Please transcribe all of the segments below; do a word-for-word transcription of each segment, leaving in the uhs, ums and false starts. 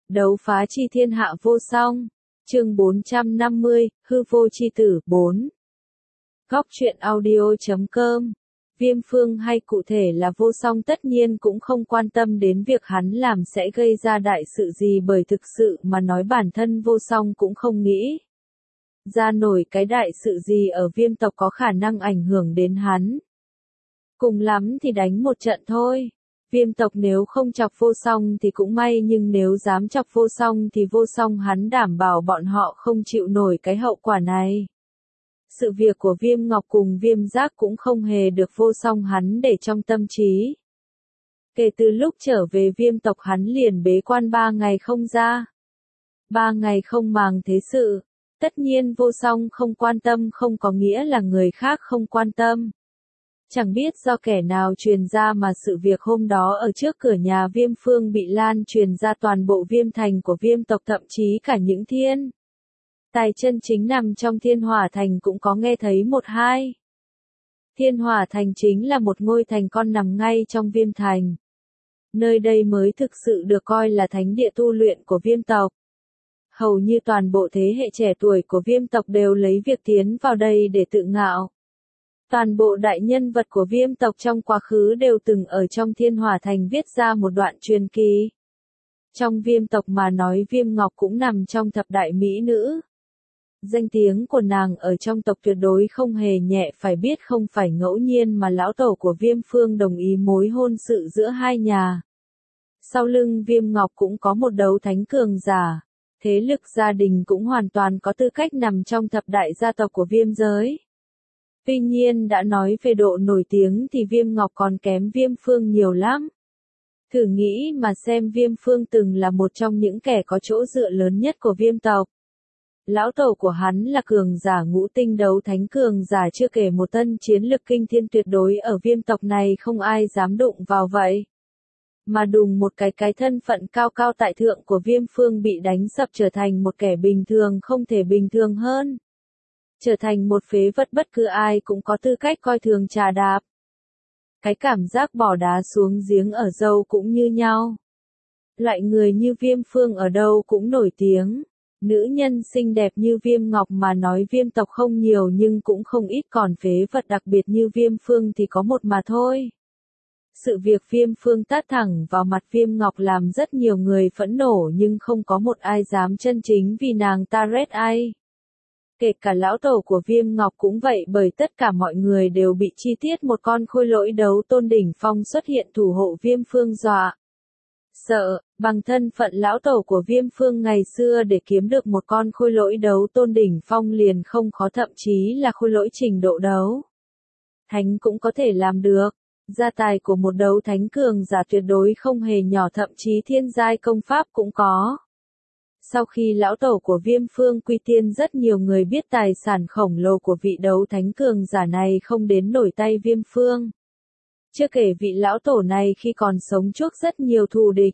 Đấu phá chi thiên hạ vô song. Chương bốn trăm năm mươi, hư vô chi tử, bốn. Góc truyện audio chấm com. Viêm Phương hay cụ thể là Vô Song tất nhiên cũng không quan tâm đến việc hắn làm sẽ gây ra đại sự gì, bởi thực sự mà nói bản thân Vô Song cũng không nghĩ ra nổi cái đại sự gì ở Viêm tộc có khả năng ảnh hưởng đến hắn. Cùng lắm thì đánh một trận thôi. Viêm tộc nếu không chọc Vô Song thì cũng may, nhưng nếu dám chọc Vô Song thì Vô Song hắn đảm bảo bọn họ không chịu nổi cái hậu quả này. Sự việc của Viêm Ngọc cùng Viêm Giác cũng không hề được Vô Song hắn để trong tâm trí. Kể từ lúc trở về Viêm tộc hắn liền bế quan ba ngày không ra. Ba ngày không màng thế sự. Tất nhiên Vô Song không quan tâm không có nghĩa là người khác không quan tâm. Chẳng biết do kẻ nào truyền ra mà sự việc hôm đó ở trước cửa nhà Viêm Phương bị lan truyền ra toàn bộ Viêm thành của Viêm tộc, thậm chí cả những thiên tài chân chính nằm trong Thiên Hỏa thành cũng có nghe thấy một hai. Thiên Hỏa thành chính là một ngôi thành con nằm ngay trong Viêm thành. Nơi đây mới thực sự được coi là thánh địa tu luyện của Viêm tộc. Hầu như toàn bộ thế hệ trẻ tuổi của Viêm tộc đều lấy việc tiến vào đây để tự ngạo. Toàn bộ đại nhân vật của Viêm tộc trong quá khứ đều từng ở trong Thiên Hỏa thành viết ra một đoạn truyền kỳ. Trong Viêm tộc mà nói, Viêm Ngọc cũng nằm trong thập đại mỹ nữ. Danh tiếng của nàng ở trong tộc tuyệt đối không hề nhẹ, phải biết không phải ngẫu nhiên mà lão tổ của Viêm Phương đồng ý mối hôn sự giữa hai nhà. Sau lưng Viêm Ngọc cũng có một đấu thánh cường giả. Thế lực gia đình cũng hoàn toàn có tư cách nằm trong thập đại gia tộc của Viêm giới. Tuy nhiên đã nói về độ nổi tiếng thì Viêm Ngọc còn kém Viêm Phương nhiều lắm. Thử nghĩ mà xem, Viêm Phương từng là một trong những kẻ có chỗ dựa lớn nhất của Viêm tộc. Lão tổ của hắn là cường giả ngũ tinh đấu thánh cường giả, chưa kể một tân chiến lực kinh thiên tuyệt đối ở Viêm tộc này không ai dám đụng vào vậy. Mà đùng một cái cái thân phận cao cao tại thượng của Viêm Phương bị đánh sập, trở thành một kẻ bình thường không thể bình thường hơn. Trở thành một phế vật bất cứ ai cũng có tư cách coi thường trà đạp. Cái cảm giác bỏ đá xuống giếng ở dâu cũng như nhau. Loại người như Viêm Phương ở đâu cũng nổi tiếng. Nữ nhân xinh đẹp như Viêm Ngọc mà nói Viêm tộc không nhiều nhưng cũng không ít, còn phế vật đặc biệt như Viêm Phương thì có một mà thôi. Sự việc Viêm Phương tát thẳng vào mặt Viêm Ngọc làm rất nhiều người phẫn nộ, nhưng không có một ai dám chân chính vì nàng ta rét ai. Kể cả lão tổ của Viêm Ngọc cũng vậy, bởi tất cả mọi người đều bị chi tiết một con khôi lỗi đấu tôn đỉnh phong xuất hiện thủ hộ Viêm Phương dọa sợ. Bằng thân phận lão tổ của Viêm Phương ngày xưa, để kiếm được một con khôi lỗi đấu tôn đỉnh phong liền không khó, thậm chí là khôi lỗi trình độ đấu thánh cũng có thể làm được. Gia tài của một đấu thánh cường giả tuyệt đối không hề nhỏ, thậm chí thiên giai công pháp cũng có. Sau khi lão tổ của Viêm Phương quy tiên, rất nhiều người biết tài sản khổng lồ của vị đấu thánh cường giả này không đến nổi tay Viêm Phương. Chưa kể vị lão tổ này khi còn sống chuốc rất nhiều thù địch.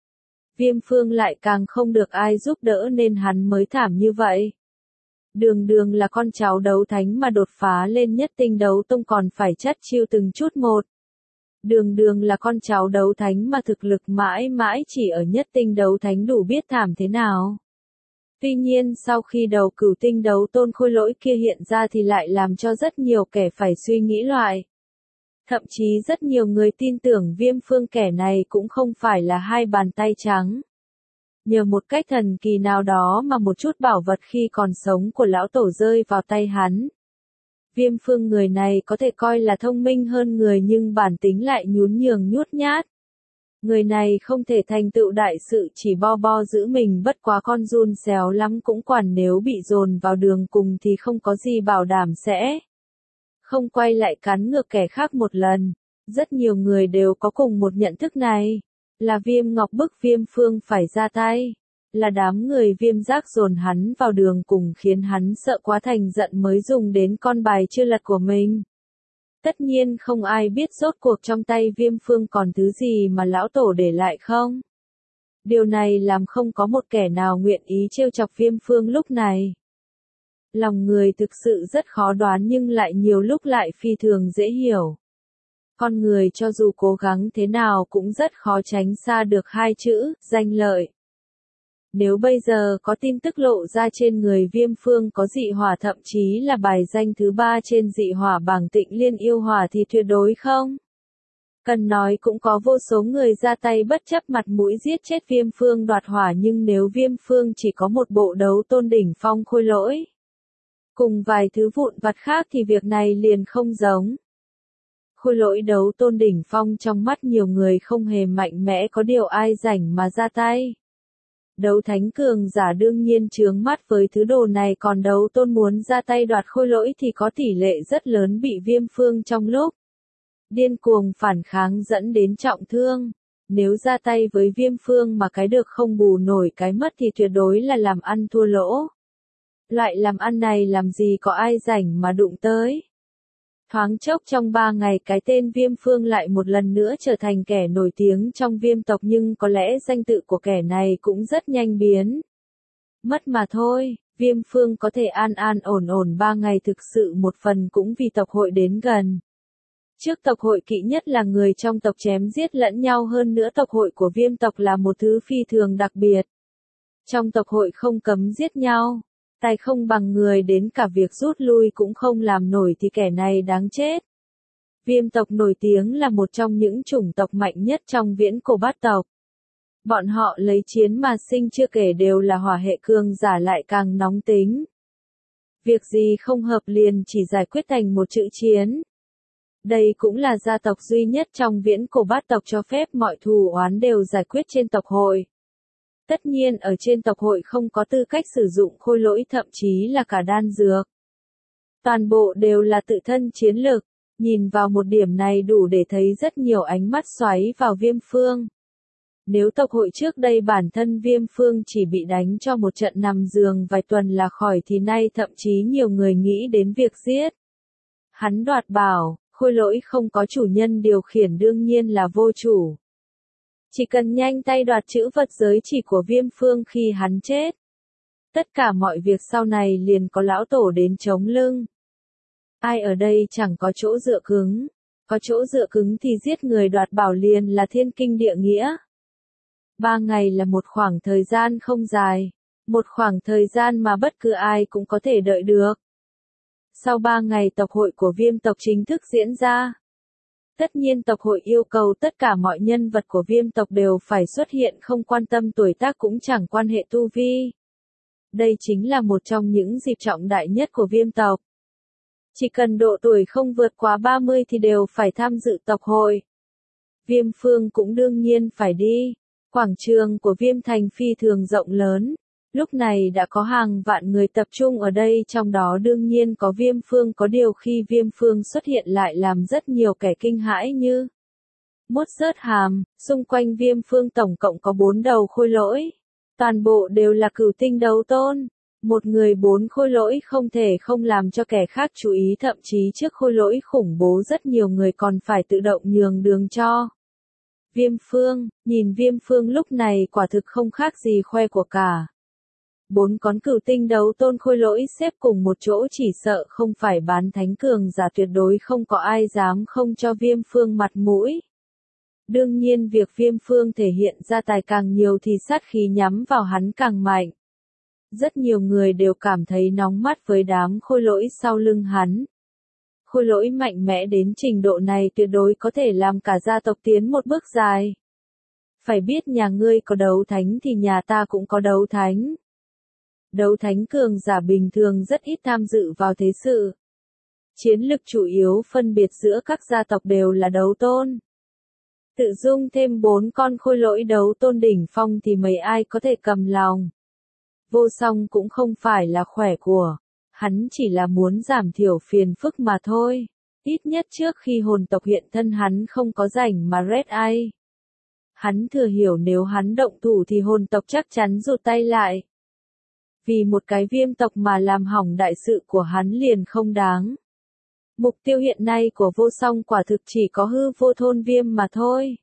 Viêm Phương lại càng không được ai giúp đỡ nên hắn mới thảm như vậy. Đường đường là con cháu đấu thánh mà đột phá lên nhất tinh đấu tông còn phải chắt chiu từng chút một. Đường đường là con cháu đấu thánh mà thực lực mãi mãi chỉ ở nhất tinh đấu thánh, đủ biết thảm thế nào. Tuy nhiên sau khi đầu cửu tinh đấu tôn khôi lỗi kia hiện ra thì lại làm cho rất nhiều kẻ phải suy nghĩ loại. Thậm chí rất nhiều người tin tưởng Viêm Phương kẻ này cũng không phải là hai bàn tay trắng. Nhờ một cách thần kỳ nào đó mà một chút bảo vật khi còn sống của lão tổ rơi vào tay hắn. Viêm Phương người này có thể coi là thông minh hơn người nhưng bản tính lại nhún nhường nhút nhát. Người này không thể thành tựu đại sự, chỉ bo bo giữ mình, bất quá con giun xéo lắm cũng quản, nếu bị dồn vào đường cùng thì không có gì bảo đảm sẽ không quay lại cắn ngược kẻ khác một lần. Rất nhiều người đều có cùng một nhận thức này, là Viêm Ngọc bức Viêm Phương phải ra tay. Là đám người Viêm Giác dồn hắn vào đường cùng khiến hắn sợ quá thành giận mới dùng đến con bài chưa lật của mình. Tất nhiên không ai biết rốt cuộc trong tay Viêm Phương còn thứ gì mà lão tổ để lại không. Điều này làm không có một kẻ nào nguyện ý trêu chọc Viêm Phương lúc này. Lòng người thực sự rất khó đoán nhưng lại nhiều lúc lại phi thường dễ hiểu. Con người cho dù cố gắng thế nào cũng rất khó tránh xa được hai chữ, danh lợi. Nếu bây giờ có tin tức lộ ra trên người Viêm Phương có dị hỏa thậm chí là bài danh thứ ba trên dị hỏa bảng Tịnh Liên yêu hỏa thì tuyệt đối không. Cần nói cũng có vô số người ra tay bất chấp mặt mũi giết chết Viêm Phương đoạt hỏa, nhưng nếu Viêm Phương chỉ có một bộ đấu tôn đỉnh phong khôi lỗi cùng vài thứ vụn vặt khác thì việc này liền không giống. Khôi lỗi đấu tôn đỉnh phong trong mắt nhiều người không hề mạnh mẽ, có điều ai rảnh mà ra tay. Đấu thánh cường giả đương nhiên chướng mắt với thứ đồ này, còn đấu tôn muốn ra tay đoạt khôi lỗi thì có tỷ lệ rất lớn bị Viêm Phương trong lúc điên cuồng phản kháng dẫn đến trọng thương. Nếu ra tay với Viêm Phương mà cái được không bù nổi cái mất thì tuyệt đối là làm ăn thua lỗ. Loại làm ăn này làm gì có ai rảnh mà đụng tới. Thoáng chốc trong ba ngày cái tên Viêm Phương lại một lần nữa trở thành kẻ nổi tiếng trong Viêm tộc, nhưng có lẽ danh tự của kẻ này cũng rất nhanh biến mất mà thôi. Viêm Phương có thể an an ổn ổn ba ngày thực sự một phần cũng vì tộc hội đến gần. Trước tộc hội kỵ nhất là người trong tộc chém giết lẫn nhau, hơn nữa tộc hội của Viêm tộc là một thứ phi thường đặc biệt. Trong tộc hội không cấm giết nhau. Tay không bằng người, đến cả việc rút lui cũng không làm nổi thì kẻ này đáng chết. Viêm tộc nổi tiếng là một trong những chủng tộc mạnh nhất trong viễn cổ bát tộc. Bọn họ lấy chiến mà sinh, chưa kể đều là hỏa hệ cường giả lại càng nóng tính. Việc gì không hợp liền chỉ giải quyết thành một chữ chiến. Đây cũng là gia tộc duy nhất trong viễn cổ bát tộc cho phép mọi thù oán đều giải quyết trên tộc hội. Tất nhiên ở trên tộc hội không có tư cách sử dụng khôi lỗi, thậm chí là cả đan dược. Toàn bộ đều là tự thân chiến lực. Nhìn vào một điểm này đủ để thấy rất nhiều ánh mắt xoáy vào Viêm Phương. Nếu tộc hội trước đây bản thân Viêm Phương chỉ bị đánh cho một trận nằm giường vài tuần là khỏi thì nay thậm chí nhiều người nghĩ đến việc giết. Hắn đoạt bảo, khôi lỗi không có chủ nhân điều khiển đương nhiên là vô chủ. Chỉ cần nhanh tay đoạt chữ vật giới chỉ của Viêm Phương khi hắn chết. Tất cả mọi việc sau này liền có lão tổ đến chống lưng. Ai ở đây chẳng có chỗ dựa cứng. Có chỗ dựa cứng thì giết người đoạt bảo liền là thiên kinh địa nghĩa. Ba ngày là một khoảng thời gian không dài. Một khoảng thời gian mà bất cứ ai cũng có thể đợi được. Sau ba ngày tộc hội của Viêm tộc chính thức diễn ra. Tất nhiên tộc hội yêu cầu tất cả mọi nhân vật của Viêm tộc đều phải xuất hiện, không quan tâm tuổi tác cũng chẳng quan hệ tu vi. Đây chính là một trong những dịp trọng đại nhất của Viêm tộc. Chỉ cần độ tuổi không vượt quá ba mươi thì đều phải tham dự tộc hội. Viêm Phương cũng đương nhiên phải đi. Quảng trường của Viêm thành phi thường rộng lớn. Lúc này đã có hàng vạn người tập trung ở đây, trong đó đương nhiên có Viêm Phương, có điều khi Viêm Phương xuất hiện lại làm rất nhiều kẻ kinh hãi như mốt rớt hàm. Xung quanh Viêm Phương tổng cộng có bốn đầu khôi lỗi. Toàn bộ đều là cửu tinh đấu tôn. Một người bốn khôi lỗi không thể không làm cho kẻ khác chú ý, thậm chí trước khôi lỗi khủng bố rất nhiều người còn phải tự động nhường đường cho Viêm Phương. Nhìn Viêm Phương lúc này quả thực không khác gì khoe của cả. Bốn con cửu tinh đấu tôn khôi lỗi xếp cùng một chỗ, chỉ sợ không phải bán thánh cường giả tuyệt đối không có ai dám không cho Viêm Phương mặt mũi. Đương nhiên việc Viêm Phương thể hiện ra tài càng nhiều thì sát khí nhắm vào hắn càng mạnh. Rất nhiều người đều cảm thấy nóng mắt với đám khôi lỗi sau lưng hắn. Khôi lỗi mạnh mẽ đến trình độ này tuyệt đối có thể làm cả gia tộc tiến một bước dài. Phải biết nhà ngươi có đấu thánh thì nhà ta cũng có đấu thánh. Đấu thánh cường giả bình thường rất ít tham dự vào thế sự. Chiến lực chủ yếu phân biệt giữa các gia tộc đều là đấu tôn. Tự dung thêm bốn con khôi lỗi đấu tôn đỉnh phong thì mấy ai có thể cầm lòng. Vô Song cũng không phải là khỏe của. Hắn chỉ là muốn giảm thiểu phiền phức mà thôi. Ít nhất trước khi hồn tộc hiện thân hắn không có rảnh mà rét ai. Hắn thừa hiểu nếu hắn động thủ thì hồn tộc chắc chắn rụt tay lại. Vì một cái Viêm tộc mà làm hỏng đại sự của hắn liền không đáng. Mục tiêu hiện nay của Vô Song quả thực chỉ có hư vô thôn Viêm mà thôi.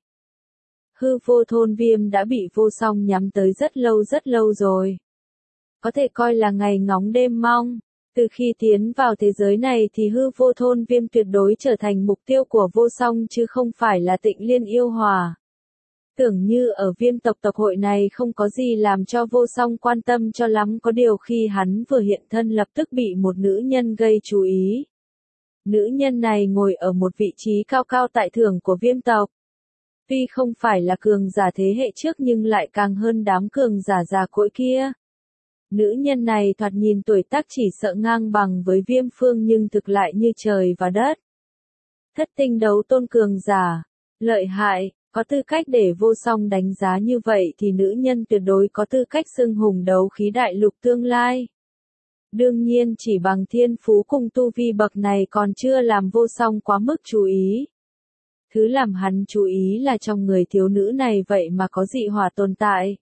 Hư vô thôn Viêm đã bị Vô Song nhắm tới rất lâu rất lâu rồi. Có thể coi là ngày ngóng đêm mong. Từ khi tiến vào thế giới này thì hư vô thôn Viêm tuyệt đối trở thành mục tiêu của Vô Song chứ không phải là Tịnh Liên yêu hỏa. Tưởng như ở viêm tộc tộc hội này không có gì làm cho vô song quan tâm cho lắm, có điều khi hắn vừa hiện thân lập tức bị một nữ nhân gây chú ý. Nữ nhân này ngồi ở một vị trí cao cao tại thượng của viêm tộc. Tuy không phải là cường giả thế hệ trước nhưng lại càng hơn đám cường giả già cỗi kia. Nữ nhân này thoạt nhìn tuổi tác chỉ sợ ngang bằng với Viêm Phương nhưng thực lại như trời và đất. Thất tinh đấu tôn cường giả, lợi hại, có tư cách để vô song đánh giá như vậy thì nữ nhân tuyệt đối có tư cách xưng hùng đấu khí đại lục tương lai. Đương nhiên chỉ bằng thiên phú cùng tu vi bậc này còn chưa làm vô song quá mức chú ý. Thứ làm hắn chú ý là trong người thiếu nữ này vậy mà có dị hỏa tồn tại.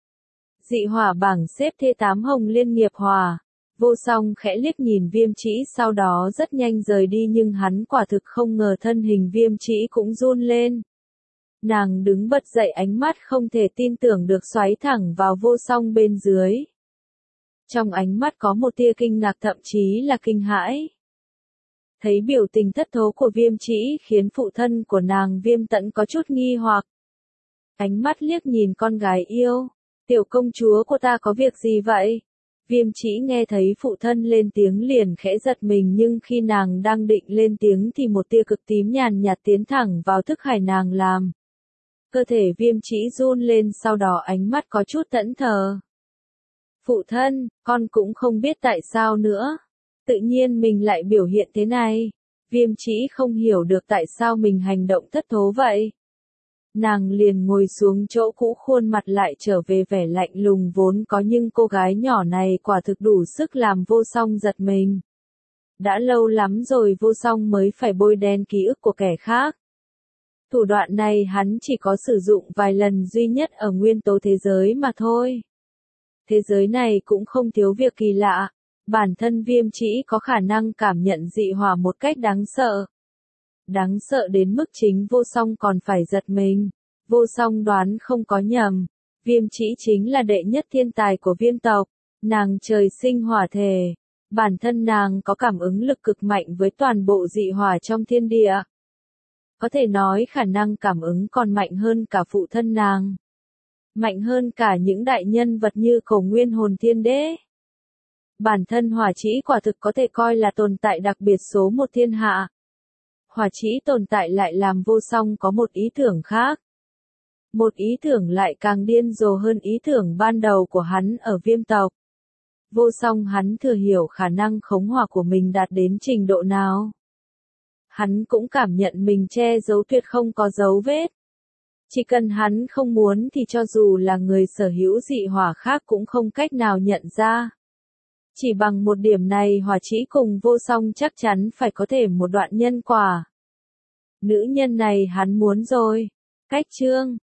Dị hỏa bảng xếp thứ tám Hồng Liên Nghiệp Hỏa. Vô song khẽ liếc nhìn Viêm Trĩ sau đó rất nhanh rời đi nhưng hắn quả thực không ngờ thân hình Viêm Trĩ cũng run lên. Nàng đứng bật dậy, ánh mắt không thể tin tưởng được xoáy thẳng vào vô song bên dưới. Trong ánh mắt có một tia kinh ngạc thậm chí là kinh hãi. Thấy biểu tình thất thố của Viêm Trĩ khiến phụ thân của nàng Viêm Tẫn có chút nghi hoặc. Ánh mắt liếc nhìn con gái yêu. Tiểu công chúa của ta có việc gì vậy? Viêm Trĩ nghe thấy phụ thân lên tiếng liền khẽ giật mình nhưng khi nàng đang định lên tiếng thì một tia cực tím nhàn nhạt tiến thẳng vào thức hải nàng làm. Cơ thể Viêm Trĩ run lên sau đó ánh mắt có chút thẫn thờ. Phụ thân, con cũng không biết tại sao nữa. Tự nhiên mình lại biểu hiện thế này. Viêm Trĩ không hiểu được tại sao mình hành động thất thố vậy. Nàng liền ngồi xuống chỗ cũ, khuôn mặt lại trở về vẻ lạnh lùng vốn có nhưng cô gái nhỏ này quả thực đủ sức làm vô song giật mình. Đã lâu lắm rồi vô song mới phải bôi đen ký ức của kẻ khác. Thủ đoạn này hắn chỉ có sử dụng vài lần duy nhất ở nguyên tố thế giới mà thôi. Thế giới này cũng không thiếu việc kỳ lạ. Bản thân Viêm Trĩ có khả năng cảm nhận dị hỏa một cách đáng sợ. Đáng sợ đến mức chính vô song còn phải giật mình. Vô song đoán không có nhầm. Viêm Trĩ chính là đệ nhất thiên tài của viêm tộc. Nàng trời sinh hỏa thể. Bản thân nàng có cảm ứng lực cực mạnh với toàn bộ dị hỏa trong thiên địa. Có thể nói khả năng cảm ứng còn mạnh hơn cả phụ thân nàng. Mạnh hơn cả những đại nhân vật như Cổ Nguyên Hồn Thiên Đế. Bản thân Hỏa Trĩ quả thực có thể coi là tồn tại đặc biệt số một thiên hạ. Hỏa Trĩ tồn tại lại làm vô song có một ý tưởng khác. Một ý tưởng lại càng điên rồ hơn ý tưởng ban đầu của hắn ở viêm tộc. Vô song hắn thừa hiểu khả năng khống hỏa của mình đạt đến trình độ nào. Hắn cũng cảm nhận mình che giấu tuyệt không có dấu vết. Chỉ cần hắn không muốn thì cho dù là người sở hữu dị hỏa khác cũng không cách nào nhận ra. Chỉ bằng một điểm này Hỏa Trĩ cùng vô song chắc chắn phải có thể một đoạn nhân quả. Nữ nhân này hắn muốn rồi. Cách chương